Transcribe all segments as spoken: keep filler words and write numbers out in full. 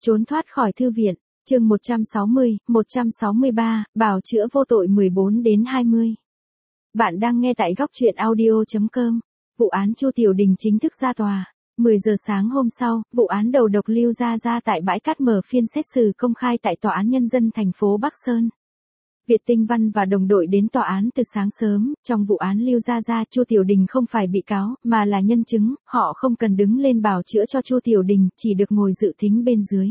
Trốn thoát khỏi thư viện, chương một trăm sáu mươi, một trăm sáu mươi ba, bào chữa vô tội mười bốn đến hai mươi. Bạn đang nghe tại góc truyện audio chấm com. Vụ án Chu Tiểu Đình chính thức ra tòa. mười giờ sáng hôm sau, vụ án đầu độc Lưu Gia Gia tại bãi cát mở phiên xét xử công khai tại Tòa án Nhân dân thành phố Bắc Sơn. Việt Tinh Văn và đồng đội đến tòa án từ sáng sớm, trong vụ án Lưu Gia Gia, Chu Tiểu Đình không phải bị cáo, mà là nhân chứng, họ không cần đứng lên bào chữa cho Chu Tiểu Đình, chỉ được ngồi dự thính bên dưới.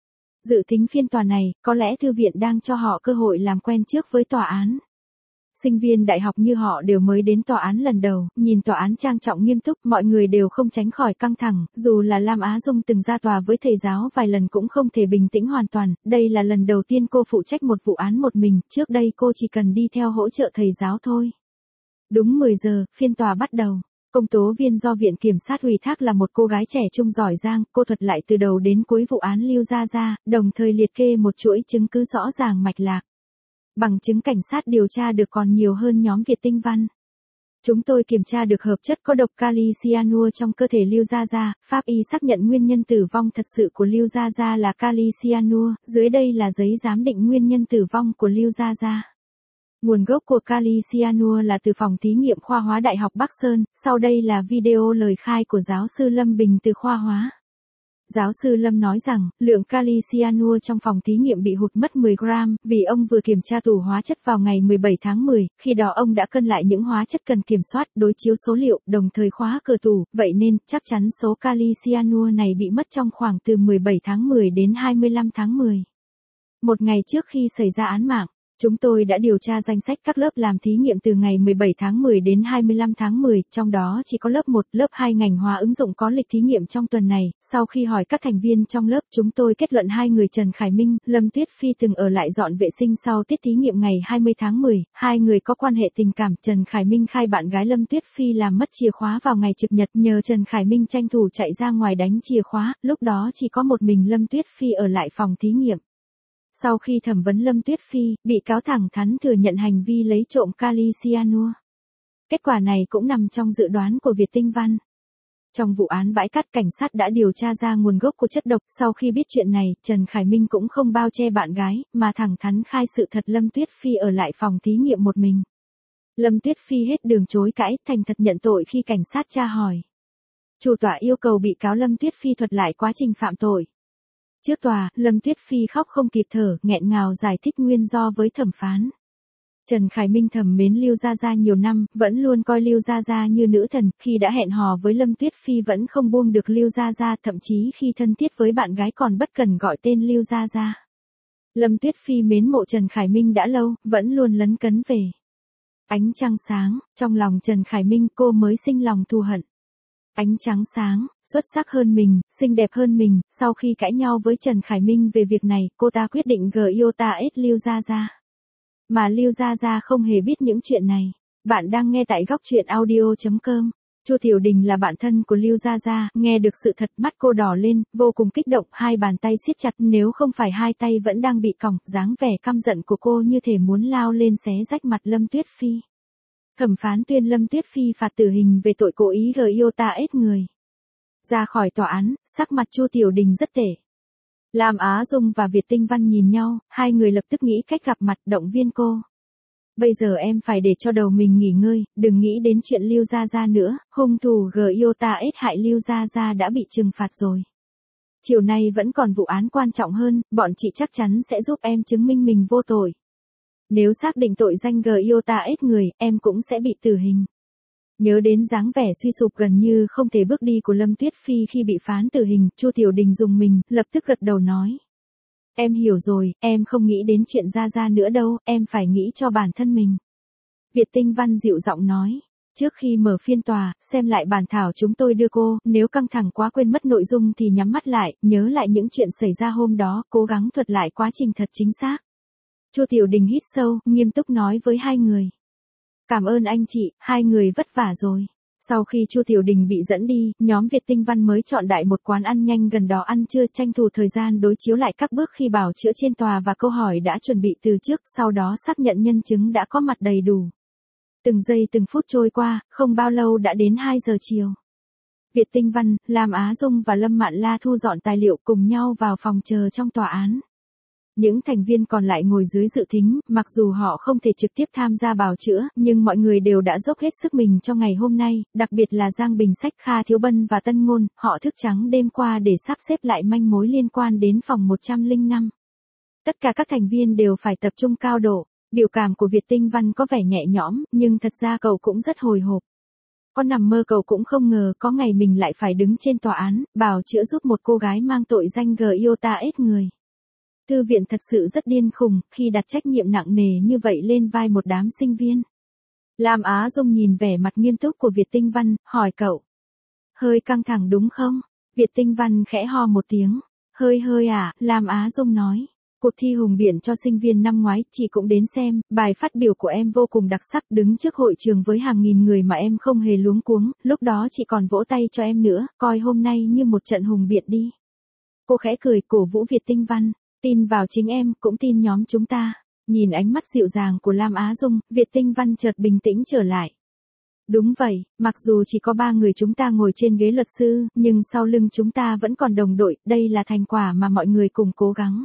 Dự thính phiên tòa này, có lẽ thư viện đang cho họ cơ hội làm quen trước với tòa án. Sinh viên đại học như họ đều mới đến tòa án lần đầu, nhìn tòa án trang trọng nghiêm túc, mọi người đều không tránh khỏi căng thẳng, dù là Lam Á Dung từng ra tòa với thầy giáo vài lần cũng không thể bình tĩnh hoàn toàn, đây là lần đầu tiên cô phụ trách một vụ án một mình, trước đây cô chỉ cần đi theo hỗ trợ thầy giáo thôi. Đúng mười giờ, phiên tòa bắt đầu. Công tố viên do Viện Kiểm sát ủy thác là một cô gái trẻ trung giỏi giang, cô thuật lại từ đầu đến cuối vụ án Lưu Gia Gia, đồng thời liệt kê một chuỗi chứng cứ rõ ràng mạch lạc. Bằng chứng cảnh sát điều tra được còn nhiều hơn nhóm Việt Tinh Văn. Chúng tôi kiểm tra được hợp chất có độc kali cyanua trong cơ thể Lưu Gia Gia, pháp y xác nhận nguyên nhân tử vong thật sự của Lưu Gia Gia là kali cyanua, dưới đây là giấy giám định nguyên nhân tử vong của Lưu Gia Gia. Nguồn gốc của kali cyanua là từ phòng thí nghiệm khoa hóa Đại học Bắc Sơn, sau đây là video lời khai của giáo sư Lâm Bình từ khoa hóa. Giáo sư Lâm nói rằng, lượng kali cyanua trong phòng thí nghiệm bị hụt mất mười gram, vì ông vừa kiểm tra tủ hóa chất vào ngày mười bảy tháng mười, khi đó ông đã cân lại những hóa chất cần kiểm soát, đối chiếu số liệu, đồng thời khóa cửa tủ, vậy nên, chắc chắn số kali cyanua này bị mất trong khoảng từ mười bảy tháng mười đến hai mươi lăm tháng mười. Một ngày trước khi xảy ra án mạng, chúng tôi đã điều tra danh sách các lớp làm thí nghiệm từ ngày mười bảy tháng mười đến hai mươi lăm tháng mười, trong đó chỉ có lớp một, lớp hai ngành hóa ứng dụng có lịch thí nghiệm trong tuần này. Sau khi hỏi các thành viên trong lớp, chúng tôi kết luận hai người Trần Khải Minh, Lâm Tuyết Phi từng ở lại dọn vệ sinh sau tiết thí nghiệm ngày hai mươi tháng mười, hai người có quan hệ tình cảm. Trần Khải Minh khai bạn gái Lâm Tuyết Phi làm mất chìa khóa vào ngày trực nhật, nhờ Trần Khải Minh tranh thủ chạy ra ngoài đánh chìa khóa, lúc đó chỉ có một mình Lâm Tuyết Phi ở lại phòng thí nghiệm. Sau khi thẩm vấn Lâm Tuyết Phi, bị cáo thẳng thắn thừa nhận hành vi lấy trộm kali cyanua. Kết quả này cũng nằm trong dự đoán của Việt Tinh Văn. Trong vụ án bãi cát, cảnh sát đã điều tra ra nguồn gốc của chất độc. Sau khi biết chuyện này, Trần Khải Minh cũng không bao che bạn gái, mà thẳng thắn khai sự thật Lâm Tuyết Phi ở lại phòng thí nghiệm một mình. Lâm Tuyết Phi hết đường chối cãi, thành thật nhận tội khi cảnh sát tra hỏi. Chủ tọa yêu cầu bị cáo Lâm Tuyết Phi thuật lại quá trình phạm tội. Trước tòa, Lâm Tuyết Phi khóc không kịp thở, nghẹn ngào giải thích nguyên do với thẩm phán. Trần Khải Minh thầm mến Lưu Gia Gia nhiều năm, vẫn luôn coi Lưu Gia Gia như nữ thần, khi đã hẹn hò với Lâm Tuyết Phi vẫn không buông được Lưu Gia Gia, thậm chí khi thân thiết với bạn gái còn bất cần gọi tên Lưu Gia Gia. Lâm Tuyết Phi mến mộ Trần Khải Minh đã lâu, vẫn luôn lấn cấn về. Ánh trăng sáng, trong lòng Trần Khải Minh cô mới sinh lòng thù hận. Ánh trắng sáng, xuất sắc hơn mình, xinh đẹp hơn mình, sau khi cãi nhau với Trần Khải Minh về việc này, cô ta quyết định gờ yêu ta ết Lưu Gia Gia. Mà Lưu Gia Gia không hề biết những chuyện này. Bạn đang nghe tại góc truyện audio chấm com. Chu Tiểu Đình là bạn thân của Lưu Gia Gia, nghe được sự thật mắt cô đỏ lên, vô cùng kích động, hai bàn tay siết chặt, nếu không phải hai tay vẫn đang bị còng, dáng vẻ căm giận của cô như thể muốn lao lên xé rách mặt Lâm Tuyết Phi. Thẩm phán tuyên Lâm Tuyết Phi phạt tử hình về tội cố ý gây yêu ta ết người. Ra khỏi tòa án, sắc mặt Chu Tiểu Đình rất tệ. Lam Á Dung và Việt Tinh Văn nhìn nhau, hai người lập tức nghĩ cách gặp mặt động viên cô. Bây giờ em phải để cho đầu mình nghỉ ngơi, đừng nghĩ đến chuyện Lưu Gia Gia nữa, hung thủ gây yêu ta ết hại Lưu Gia Gia đã bị trừng phạt rồi. Chiều nay vẫn còn vụ án quan trọng hơn, bọn chị chắc chắn sẽ giúp em chứng minh mình vô tội. Nếu xác định tội danh gây yêu ta ết người, em cũng sẽ bị tử hình. Nhớ đến dáng vẻ suy sụp gần như không thể bước đi của Lâm Tuyết Phi khi bị phán tử hình, Chu Tiểu Đình dùng mình, lập tức gật đầu nói. Em hiểu rồi, em không nghĩ đến chuyện Gia Gia nữa đâu, em phải nghĩ cho bản thân mình. Việt Tinh Văn dịu giọng nói. Trước khi mở phiên tòa, xem lại bản thảo chúng tôi đưa cô, nếu căng thẳng quá quên mất nội dung thì nhắm mắt lại, nhớ lại những chuyện xảy ra hôm đó, cố gắng thuật lại quá trình thật chính xác. Chu Tiểu Đình hít sâu, nghiêm túc nói với hai người. Cảm ơn anh chị, hai người vất vả rồi. Sau khi Chu Tiểu Đình bị dẫn đi, nhóm Việt Tinh Văn mới chọn đại một quán ăn nhanh gần đó ăn trưa, tranh thủ thời gian đối chiếu lại các bước khi bảo chữa trên tòa và câu hỏi đã chuẩn bị từ trước, sau đó xác nhận nhân chứng đã có mặt đầy đủ. Từng giây từng phút trôi qua, không bao lâu đã đến hai giờ chiều. Việt Tinh Văn, Lam Á Dung và Lâm Mạn La thu dọn tài liệu cùng nhau vào phòng chờ trong tòa án. Những thành viên còn lại ngồi dưới dự thính, mặc dù họ không thể trực tiếp tham gia bào chữa, nhưng mọi người đều đã dốc hết sức mình cho ngày hôm nay, đặc biệt là Giang Bình Sách, Kha Thiếu Bân và Tân Ngôn, họ thức trắng đêm qua để sắp xếp lại manh mối liên quan đến phòng một trăm lẻ năm. Tất cả các thành viên đều phải tập trung cao độ, biểu cảm của Việt Tinh Văn có vẻ nhẹ nhõm, nhưng thật ra cậu cũng rất hồi hộp. Có nằm mơ cậu cũng không ngờ có ngày mình lại phải đứng trên tòa án, bào chữa giúp một cô gái mang tội danh g iota ết người. Thư viện thật sự rất điên khùng, khi đặt trách nhiệm nặng nề như vậy lên vai một đám sinh viên. Lam Á Dung nhìn vẻ mặt nghiêm túc của Việt Tinh Văn, hỏi cậu. Hơi căng thẳng đúng không? Việt Tinh Văn khẽ ho một tiếng. Hơi hơi à, Lam Á Dung nói. Cuộc thi hùng biện cho sinh viên năm ngoái, chị cũng đến xem, bài phát biểu của em vô cùng đặc sắc, đứng trước hội trường với hàng nghìn người mà em không hề luống cuống, lúc đó chị còn vỗ tay cho em nữa, coi hôm nay như một trận hùng biện đi. Cô khẽ cười cổ vũ Việt Tinh Văn, tin vào chính em, cũng tin nhóm chúng ta. Nhìn ánh mắt dịu dàng của Lam Á Dung, Việt Tinh Văn chợt bình tĩnh trở lại. Đúng vậy, mặc dù chỉ có ba người chúng ta ngồi trên ghế luật sư, nhưng sau lưng chúng ta vẫn còn đồng đội, đây là thành quả mà mọi người cùng cố gắng.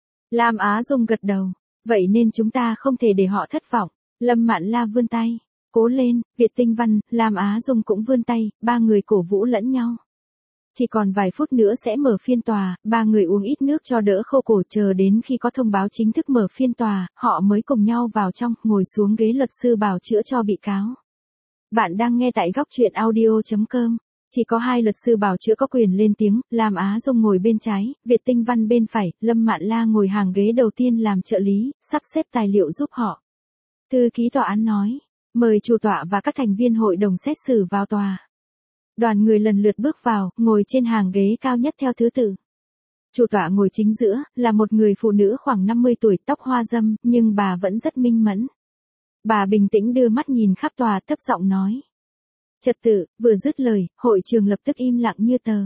Lam Á Dung gật đầu, vậy nên chúng ta không thể để họ thất vọng. Lâm Mạn La vươn tay, cố lên, Việt Tinh Văn, Lam Á Dung cũng vươn tay, ba người cổ vũ lẫn nhau. Chỉ còn vài phút nữa sẽ mở phiên tòa, ba người uống ít nước cho đỡ khô cổ, chờ đến khi có thông báo chính thức mở phiên tòa, họ mới cùng nhau vào trong, ngồi xuống ghế luật sư bào chữa cho bị cáo. Bạn đang nghe tại góc truyện audio chấm com. Chỉ có hai luật sư bào chữa có quyền lên tiếng, Lam Á Dung ngồi bên trái, Việt Tinh Văn bên phải, Lâm Mạn La ngồi hàng ghế đầu tiên làm trợ lý, sắp xếp tài liệu giúp họ. Thư ký tòa án nói, mời chủ tọa và các thành viên hội đồng xét xử vào tòa. Đoàn người lần lượt bước vào, ngồi trên hàng ghế cao nhất theo thứ tự. Chủ tọa ngồi chính giữa, là một người phụ nữ khoảng năm mươi tuổi, tóc hoa râm, nhưng bà vẫn rất minh mẫn. Bà bình tĩnh đưa mắt nhìn khắp tòa, thấp giọng nói. Trật tự, vừa dứt lời, hội trường lập tức im lặng như tờ.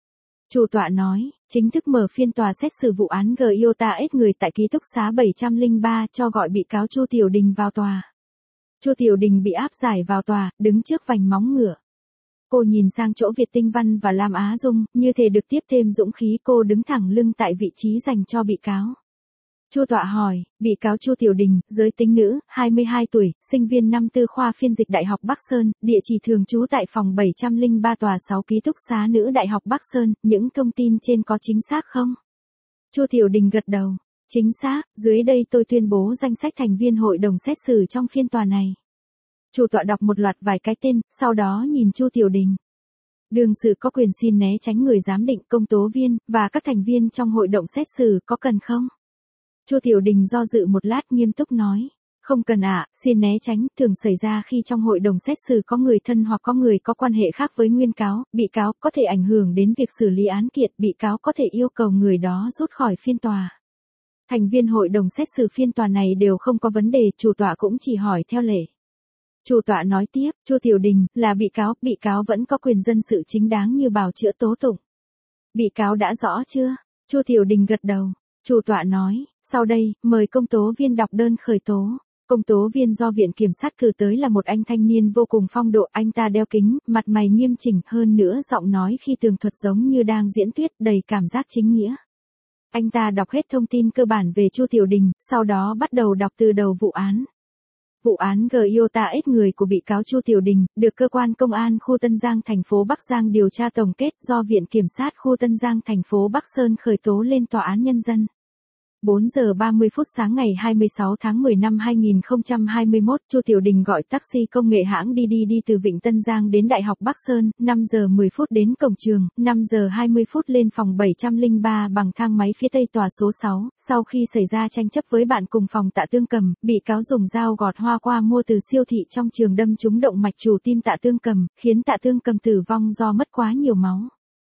Chủ tọa nói, chính thức mở phiên tòa xét xử vụ án g iota ết người tại ký túc xá bảy trăm lẻ ba, cho gọi bị cáo Chu Tiểu Đình vào tòa. Chu Tiểu Đình bị áp giải vào tòa, đứng trước vành móng ngựa. Cô nhìn sang chỗ Việt Tinh Văn và Lam Á Dung, như thể được tiếp thêm dũng khí, cô đứng thẳng lưng tại vị trí dành cho bị cáo. Chu tọa hỏi, bị cáo Chu Tiểu Đình, giới tính nữ, hai mươi hai tuổi, sinh viên năm tư khoa phiên dịch Đại học Bắc Sơn, địa chỉ thường trú tại phòng bảy trăm lẻ ba tòa sáu ký túc xá nữ Đại học Bắc Sơn, những thông tin trên có chính xác không? Chu Tiểu Đình gật đầu, chính xác, dưới đây tôi tuyên bố danh sách thành viên hội đồng xét xử trong phiên tòa này. Chủ tọa đọc một loạt vài cái tên, sau đó nhìn Chu Tiểu Đình. Đương sự có quyền xin né tránh người giám định, công tố viên, và các thành viên trong hội đồng xét xử, có cần không? Chu Tiểu Đình do dự một lát nghiêm túc nói, không cần ạ, à, xin né tránh, thường xảy ra khi trong hội đồng xét xử có người thân hoặc có người có quan hệ khác với nguyên cáo, bị cáo, có thể ảnh hưởng đến việc xử lý án kiện, bị cáo có thể yêu cầu người đó rút khỏi phiên tòa. Thành viên hội đồng xét xử phiên tòa này đều không có vấn đề, chủ tọa cũng chỉ hỏi theo lệ. Chủ tọa nói tiếp, Chu Tiểu Đình, là bị cáo, bị cáo vẫn có quyền dân sự chính đáng như bào chữa tố tụng. Bị cáo đã rõ chưa? Chu Tiểu Đình gật đầu. Chủ tọa nói, sau đây, mời công tố viên đọc đơn khởi tố. Công tố viên do viện kiểm sát cử tới là một anh thanh niên vô cùng phong độ, anh ta đeo kính, mặt mày nghiêm chỉnh, hơn nữa giọng nói khi tường thuật giống như đang diễn thuyết, đầy cảm giác chính nghĩa. Anh ta đọc hết thông tin cơ bản về Chu Tiểu Đình, sau đó bắt đầu đọc từ đầu vụ án. Vụ án g iota ết người của bị cáo Chu Tiểu Đình, được cơ quan công an khu Tân Giang thành phố Bắc Giang điều tra tổng kết, do Viện Kiểm sát khu Tân Giang thành phố Bắc Sơn khởi tố lên Tòa án Nhân dân. bốn giờ ba mươi phút sáng ngày hai mươi sáu tháng mười năm hai nghìn không trăm hai mươi mốt, Chu Tiểu Đình gọi taxi công nghệ hãng đi đi đi từ Vịnh Tân Giang đến Đại học Bắc Sơn, năm giờ mười phút đến cổng trường, năm giờ hai mươi phút lên phòng bảy trăm lẻ ba bằng thang máy phía tây tòa số sáu, sau khi xảy ra tranh chấp với bạn cùng phòng Tạ Tương Cầm, bị cáo dùng dao gọt hoa qua mua từ siêu thị trong trường đâm trúng động mạch chủ tim Tạ Tương Cầm, khiến Tạ Tương Cầm tử vong do mất quá nhiều máu.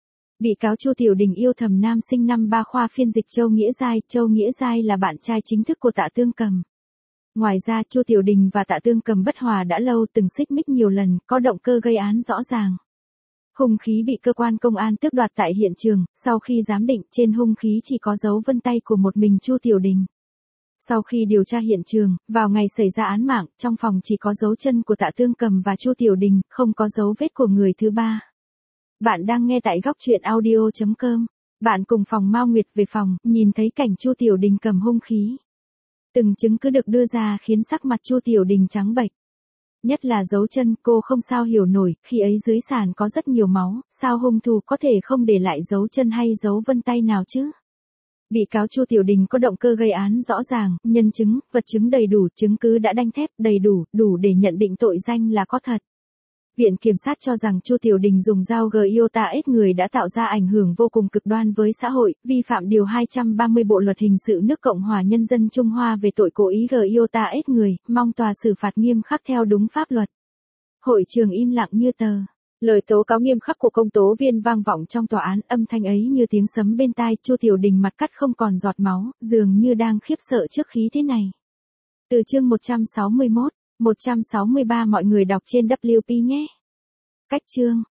Bị cáo Chu Tiểu Đình yêu thầm nam sinh năm ba khoa phiên dịch Châu Nghĩa Giai, Châu Nghĩa Giai là bạn trai chính thức của Tạ Tương Cầm. Ngoài ra, Chu Tiểu Đình và Tạ Tương Cầm bất hòa đã lâu, từng xích mích nhiều lần, có động cơ gây án rõ ràng. Hung khí bị cơ quan công an tước đoạt tại hiện trường, sau khi giám định, trên hung khí chỉ có dấu vân tay của một mình Chu Tiểu Đình. Sau khi điều tra hiện trường, vào ngày xảy ra án mạng, trong phòng chỉ có dấu chân của Tạ Tương Cầm và Chu Tiểu Đình, không có dấu vết của người thứ ba. Bạn đang nghe tại góc truyện audio chấm com. Bạn cùng phòng Mao Nguyệt về phòng, nhìn thấy cảnh Chu Tiểu Đình cầm hung khí. Từng chứng cứ được đưa ra khiến sắc mặt Chu Tiểu Đình trắng bệch. Nhất là dấu chân, cô không sao hiểu nổi, khi ấy dưới sàn có rất nhiều máu, sao hung thủ có thể không để lại dấu chân hay dấu vân tay nào chứ? Bị cáo Chu Tiểu Đình có động cơ gây án rõ ràng, nhân chứng, vật chứng đầy đủ, chứng cứ đã đanh thép, đầy đủ, đủ để nhận định tội danh là có thật. Viện Kiểm sát cho rằng Chu Tiểu Đình dùng dao gờ iota ết người đã tạo ra ảnh hưởng vô cùng cực đoan với xã hội, vi phạm điều hai trăm ba mươi Bộ luật hình sự nước Cộng hòa Nhân dân Trung Hoa về tội cố ý gờ iota ết người, mong tòa xử phạt nghiêm khắc theo đúng pháp luật. Hội trường im lặng như tờ. Lời tố cáo nghiêm khắc của công tố viên vang vọng trong tòa án, âm thanh ấy như tiếng sấm bên tai. Chu Tiểu Đình mặt cắt không còn giọt máu, dường như đang khiếp sợ trước khí thế này. Từ chương một trăm sáu mươi mốt, một trăm sáu mươi ba mọi người đọc trên W P nhé. Cách chương.